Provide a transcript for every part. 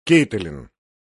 Кейтелин.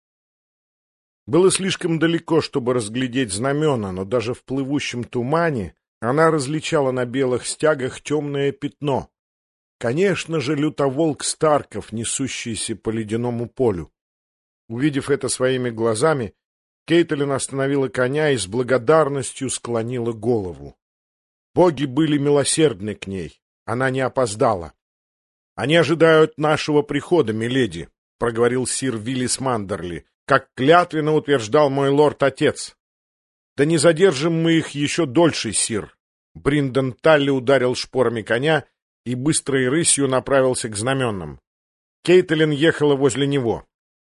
Было слишком далеко, чтобы разглядеть знамена, но даже в плывущем тумане она различала на белых стягах темное пятно. Конечно же, лютоволк Старков, несущийся по ледяному полю. Увидев это своими глазами, Кейтелин остановила коня и с благодарностью склонила голову. Боги были милосердны к ней, она не опоздала. — Они ожидают нашего прихода, миледи, — проговорил сир Виллис Мандерли, — как клятвенно утверждал мой лорд-отец. — Да не задержим мы их еще дольше, сир. Бриндон Талли ударил шпорами коня и быстрой рысью направился к знаменным. Кейтелин ехала возле него.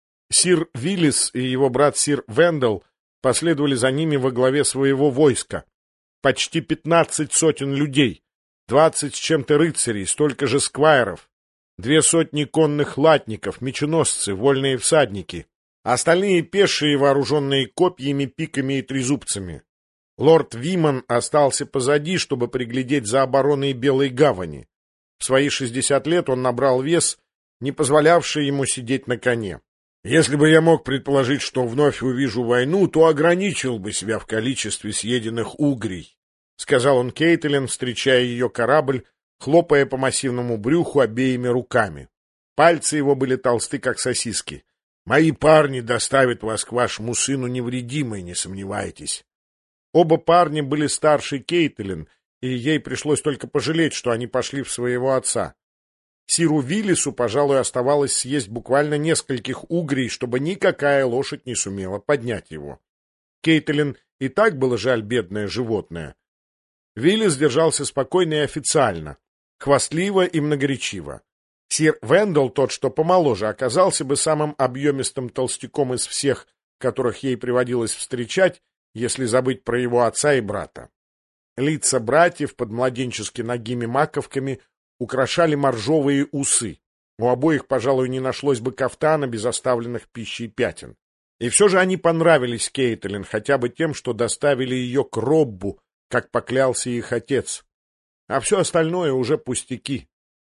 Сир Виллис и его брат сир Вендел последовали за ними во главе своего войска. Почти 15 сотен людей, 20 с чем-то рыцарей, столько же сквайров, 200 конных латников, меченосцы, вольные всадники, остальные пешие, вооруженные копьями, пиками и трезубцами. Лорд Виман остался позади, чтобы приглядеть за обороной Белой гавани. В свои 60 лет он набрал вес, не позволявший ему сидеть на коне. «Если бы я мог предположить, что вновь увижу войну, то ограничил бы себя в количестве съеденных угрей», — сказал он Кейтелин, встречая ее корабль, хлопая по массивному брюху обеими руками. Пальцы его были толсты, как сосиски. «Мои парни доставят вас к вашему сыну невредимой, не сомневайтесь». Оба парня были старше Кейтелин, и ей пришлось только пожалеть, что они пошли в своего отца. Сиру Виллису, пожалуй, оставалось съесть буквально нескольких угрей, чтобы никакая лошадь не сумела поднять его. Кейтелин и так было жаль бедное животное. Виллис держался спокойно и официально, хвастливо и многоречиво. Сир Вендел, тот, что помоложе, оказался бы самым объемистым толстяком из всех, которых ей приводилось встречать, если забыть про его отца и брата. Лица братьев под младенчески нагими маковками украшали моржовые усы. У обоих, пожалуй, не нашлось бы кафтана без оставленных пищей пятен. И все же они понравились Кейтелин хотя бы тем, что доставили ее к Роббу, как поклялся их отец. А все остальное уже пустяки.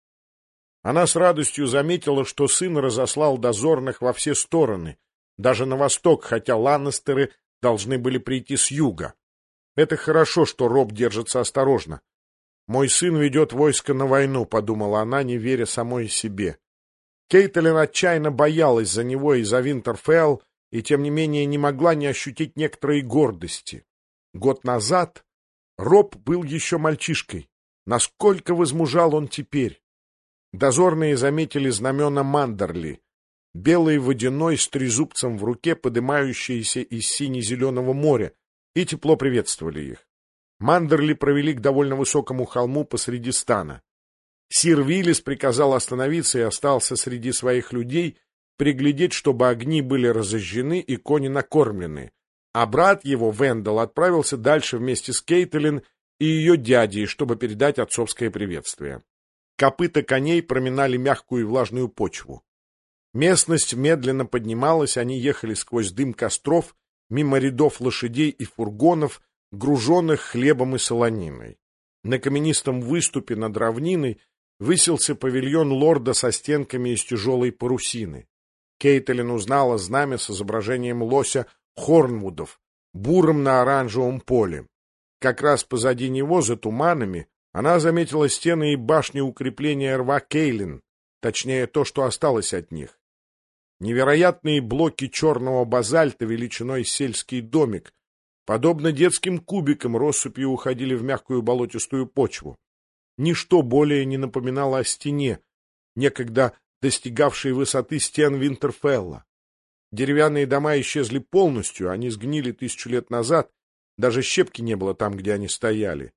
Она с радостью заметила, что сын разослал дозорных во все стороны, даже на восток, хотя Ланнестеры должны были прийти с юга. Это хорошо, что Роб держится осторожно. «Мой сын ведет войско на войну», — подумала она, не веря самой себе. Кейтелин отчаянно боялась за него и за Винтерфелл, и тем не менее не могла не ощутить некоторой гордости. Год назад Роб был еще мальчишкой. Насколько возмужал он теперь? Дозорные заметили знамена Мандерли, белый водяной с трезубцем в руке, подымающийся из сине-зеленого моря, и тепло приветствовали их. Мандерли провели к довольно высокому холму посреди стана. Сир Виллис приказал остановиться и остался среди своих людей приглядеть, чтобы огни были разожжены и кони накормлены, а брат его, Вендел, отправился дальше вместе с Кейтелин и ее дядей, чтобы передать отцовское приветствие. Копыта коней проминали мягкую и влажную почву. Местность медленно поднималась, они ехали сквозь дым костров, мимо рядов лошадей и фургонов, груженных хлебом и солониной. На каменистом выступе над равниной высился павильон лорда со стенками из тяжелой парусины. Кейтелин узнала знамя с изображением лося Хорнвудов, буром на оранжевом поле. Как раз позади него, за туманами, она заметила стены и башни укрепления рва Кейлин, точнее то, что осталось от них. Невероятные блоки черного базальта величиной с сельский домик, подобно детским кубикам, россыпью уходили в мягкую болотистую почву. Ничто более не напоминало о стене, некогда достигавшей высоты стен Винтерфелла. Деревянные дома исчезли полностью, они сгнили 1000 лет назад, даже щепки не было там, где они стояли.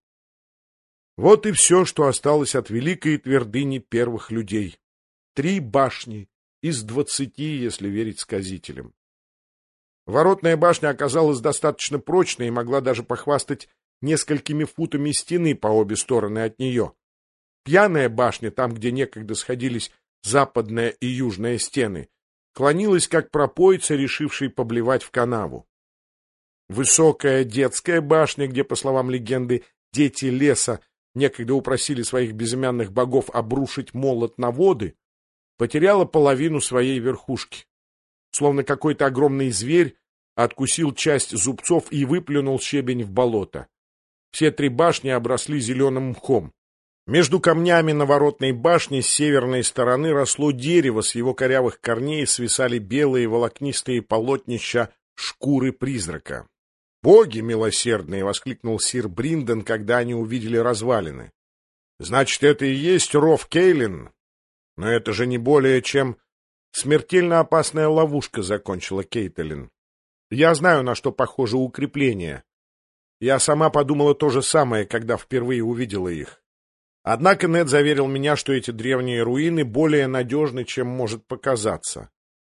Вот и все, что осталось от великой твердыни первых людей. 3 башни из 20, если верить сказителям. Воротная башня оказалась достаточно прочной и могла даже похвастать несколькими футами стены по обе стороны от нее. Пьяная башня, там, где некогда сходились западная и южная стены, клонилась, как пропойца, решивший поблевать в канаву. Высокая детская башня, где, по словам легенды, дети леса некогда упросили своих безымянных богов обрушить молот на воды, потеряла половину своей верхушки. словно какой-то огромный зверь откусил часть зубцов и выплюнул щебень в болото. Все 3 башни обросли зеленым мхом. Между камнями наворотной башни с северной стороны росло дерево, с его корявых корней свисали белые волокнистые полотнища шкуры призрака. «Боги милосердные!» — воскликнул сир Бринден, когда они увидели развалины. «Значит, это и есть ров Кейлин? Но это же не более чем...» «Смертельно опасная ловушка», — закончила Кейтлин. «Я знаю, на что похоже укрепление. Я сама подумала то же самое, когда впервые увидела их. Однако Нед заверил меня, что эти древние руины более надежны, чем может показаться.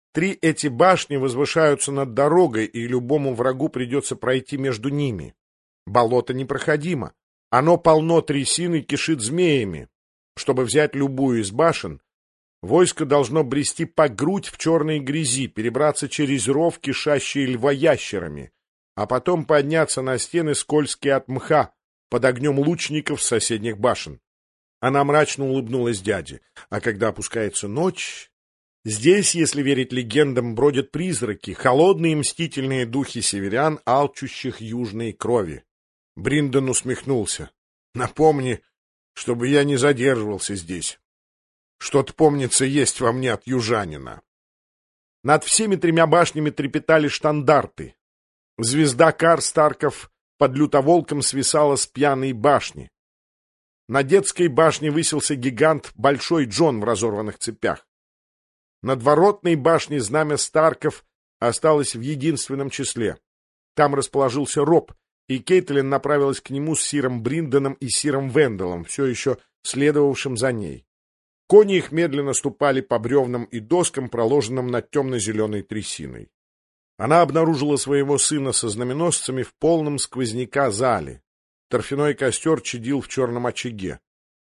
3 эти башни возвышаются над дорогой, и любому врагу придется пройти между ними. Болото непроходимо. Оно полно трясин и кишит змеями. Чтобы взять любую из башен, войско должно брести по грудь в черной грязи, перебраться через ров, кишащий львоящерами, а потом подняться на стены, скользкие от мха, под огнем лучников с соседних башен. Она мрачно улыбнулась дяде. А когда опускается ночь... Здесь, если верить легендам, бродят призраки, холодные мстительные духи северян, алчущих южной крови. Бринден усмехнулся. Напомни, чтобы я не задерживался здесь. Что-то, помнится, есть во мне от южанина. Над всеми 3 башнями трепетали штандарты. Звезда Карстарков под лютоволком свисала с пьяной башни. На детской башне высился гигант Большой Джон в разорванных цепях. Над воротной башней знамя Старков осталось в единственном числе. Там расположился Роб, и Кейтлин направилась к нему с сиром Бринденом и сиром Венделом, все еще следовавшим за ней. Кони их медленно ступали по бревнам и доскам, проложенным над темно-зеленой трясиной. Она обнаружила своего сына со знаменосцами в полном сквозняка зале. Торфяной костер чадил в черном очаге.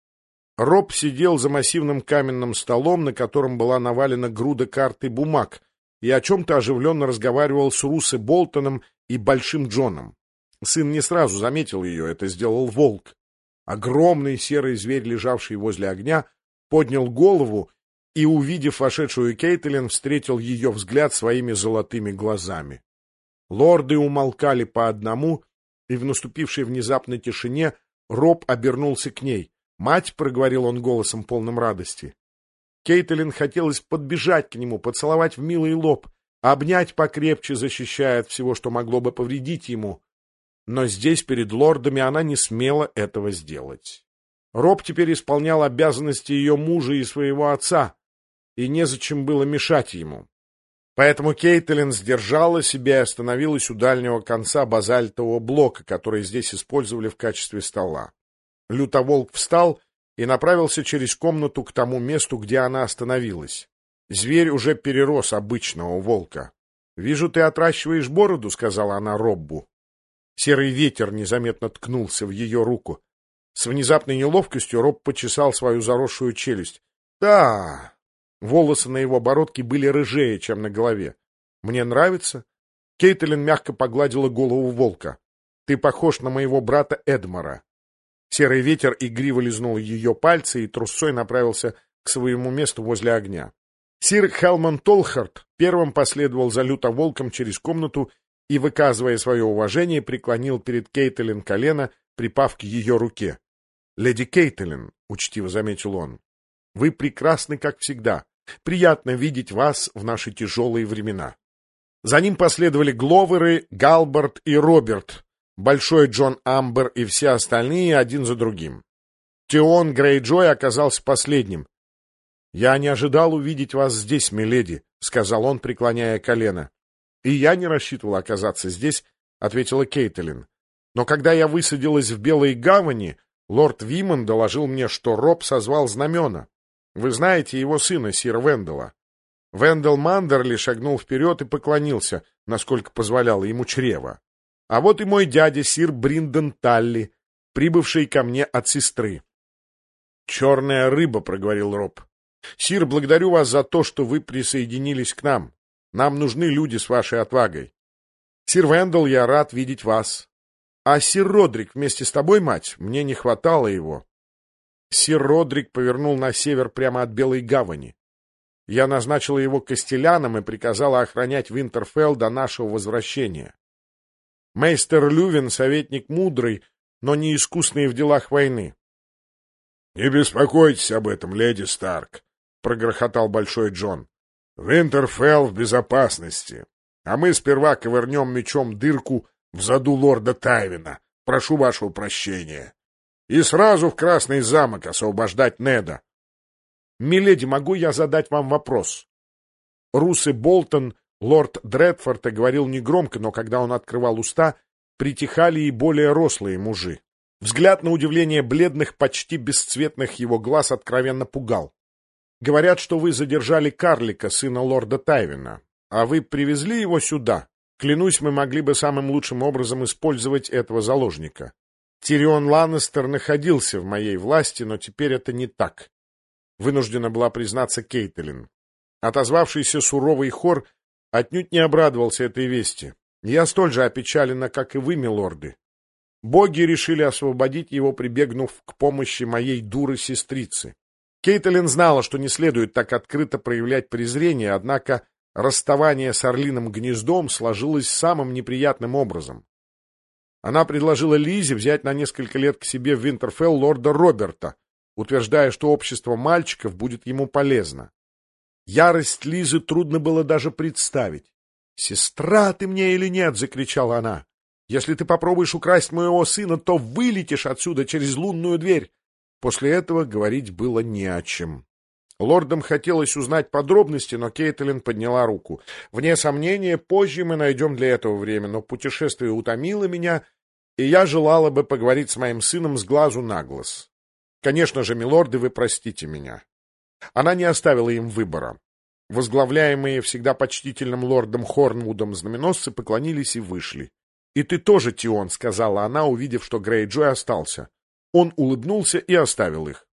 Роб сидел за массивным каменным столом, на котором была навалена груда карт и бумаг, и о чем-то оживленно разговаривал с Руссо Болтоном и Большим Джоном. Сын не сразу заметил ее, это сделал волк. Огромный серый зверь, лежавший возле огня, поднял голову и, увидев вошедшую Кейтлин, встретил ее взгляд своими золотыми глазами. Лорды умолкали по одному, и в наступившей внезапной тишине Роб обернулся к ней. «Мать», — проговорил он голосом полным радости. Кейтлин хотелось подбежать к нему, поцеловать в милый лоб, обнять покрепче, защищая от всего, что могло бы повредить ему. Но здесь, перед лордами, она не смела этого сделать. Роб теперь исполнял обязанности ее мужа и своего отца, и незачем было мешать ему. Поэтому Кейтлин сдержала себя и остановилась у дальнего конца базальтового блока, который здесь использовали в качестве стола. Лютоволк встал и направился через комнату к тому месту, где она остановилась. Зверь уже перерос обычного волка. — Вижу, ты отращиваешь бороду, — сказала она Роббу. Серый ветер незаметно ткнулся в ее руку. С внезапной неловкостью Роб почесал свою заросшую челюсть. — Да, волосы на его бородке были рыжее, чем на голове. — Мне нравится. Кейтлин мягко погладила голову волка. — Ты похож на моего брата Эдмара. Серый ветер игриво лизнул ее пальцы и трусцой направился к своему месту возле огня. Сир Хелман Толхард первым последовал за лютоволком через комнату и, выказывая свое уважение, преклонил перед Кейтлин колено, припав к ее руке. — Леди Кейтлин, — учтиво заметил он, — вы прекрасны, как всегда. Приятно видеть вас в наши тяжелые времена. За ним последовали Гловеры, Галбард и Роберт, Большой Джон Амбер и все остальные один за другим. Тион Грейджой оказался последним. — Я не ожидал увидеть вас здесь, миледи, — сказал он, преклоняя колено. — И я не рассчитывал оказаться здесь, — ответила Кейтлин. — Но когда я высадилась в Белой гавани, лорд Вимон доложил мне, что Роб созвал знамена. Вы знаете его сына, сира Вендела. Вендел Мандерли шагнул вперед и поклонился, насколько позволяло ему чрево. А вот и мой дядя, сир Бринден Талли, прибывший ко мне от сестры. — Черная рыба, — проговорил Роб. — Сир, благодарю вас за то, что вы присоединились к нам. Нам нужны люди с вашей отвагой. Сир Вендел, я рад видеть вас. А сир Родрик вместе с тобой, мать? Мне не хватало его. Сир Родрик повернул на север прямо от Белой гавани. Я назначила его костеляном и приказала охранять Винтерфелл до нашего возвращения. Мейстер Лювин — советник мудрый, но не искусный в делах войны. — Не беспокойтесь об этом, леди Старк, — прогрохотал Большой Джон. — Винтерфелл в безопасности, а мы сперва ковырнем мечом дырку в заду лорда Тайвина. Прошу вашего прощения. И сразу в Красный замок освобождать Неда. — Миледи, могу я задать вам вопрос? Русый Болтон, лорд Дредфорд, говорил негромко, но когда он открывал уста, притихали и более рослые мужи. Взгляд, на удивление бледных, почти бесцветных его глаз откровенно пугал. Говорят, что вы задержали карлика, сына лорда Тайвина. А вы привезли его сюда? Клянусь, мы могли бы самым лучшим образом использовать этого заложника. Тирион Ланнистер находился в моей власти, но теперь это не так. Вынуждена была признаться Кейтлин. Отозвавшийся суровый хор отнюдь не обрадовался этой вести. Я столь же опечалена, как и вы, милорды. Боги решили освободить его, прибегнув к помощи моей дуры-сестрицы. Кейтлин знала, что не следует так открыто проявлять презрение, однако расставание с Орлиным гнездом сложилось самым неприятным образом. Она предложила Лизе взять на несколько лет к себе в Винтерфелл лорда Роберта, утверждая, что общество мальчиков будет ему полезно. Ярость Лизы трудно было даже представить. «Сестра ты мне или нет?» — закричала она. «Если ты попробуешь украсть моего сына, то вылетишь отсюда через лунную дверь». После этого говорить было не о чем. Лордам хотелось узнать подробности, но Кейтлин подняла руку. «Вне сомнения, позже мы найдем для этого время, но путешествие утомило меня, и я желала бы поговорить с моим сыном с глазу на глаз. Конечно же, милорды, вы простите меня». Она не оставила им выбора. Возглавляемые всегда почтительным лордом Хорнвудом знаменосцы поклонились и вышли. «И ты тоже, Тион», — сказала она, увидев, что Грейджой остался. Он улыбнулся и оставил их.